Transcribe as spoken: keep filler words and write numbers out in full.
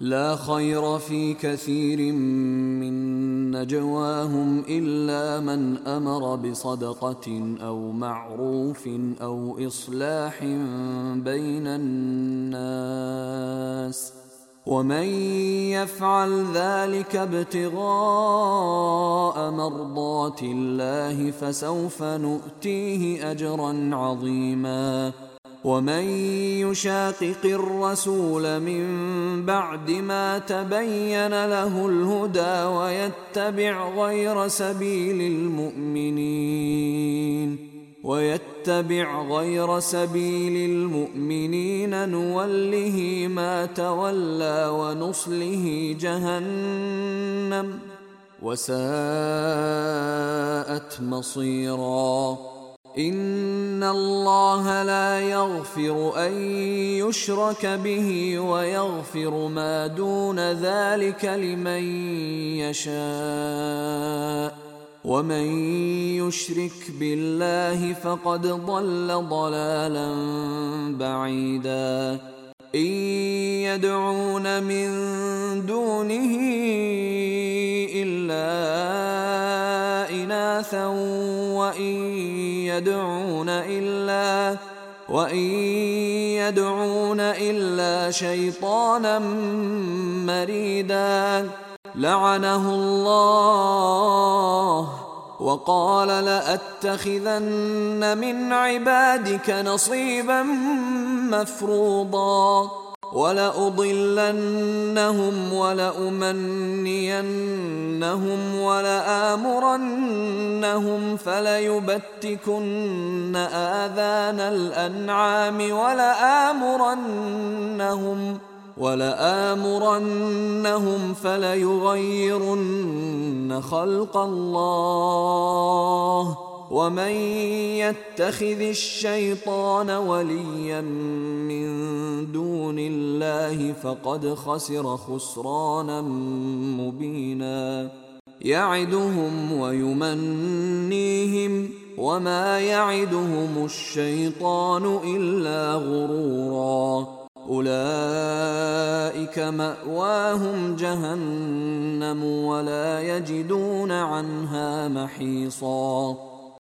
لا خير في كثير من نجواهم إلا من أمر بصدقة أو معروف أو إصلاح بين الناس، ومن يفعل ذلك ابتغاء مرضات الله فسوف نؤتيه أجرا عظيما. ومن يشاقق الرسول من بعد ما تبين له الهدى ويتبع غير سبيل المؤمنين ويتبع غير سبيل المؤمنين نوله ما تولى ونصله جهنم وساءت مصيرا. إن الله لا يغفر أن يشرك به ويغفر ما دون ذلك لمن يشاء، ومن يشرك بالله فقد ضل ضلالا بعيدا. إن يدعون من دونه إلا إناثا وإن يدعون إلا وإن يدعون إلا شيطانا مريدا لعنه الله وقال لأتخذن من عبادك نصيبا مفروضا ولأضلنهم ولأمنينهم ولآمرنهم فليبتكن آذان الأنعام ولآمرنهم ولآمرنهم فليغيرن خلق الله. ومن يتخذ الشيطان وليا من دون الله فقد خسر خسرانا مبينا. يعدهم ويمنيهم وما يعدهم الشيطان إلا غرورا. أولئك مأواهم جهنم ولا يجدون عنها محيصا.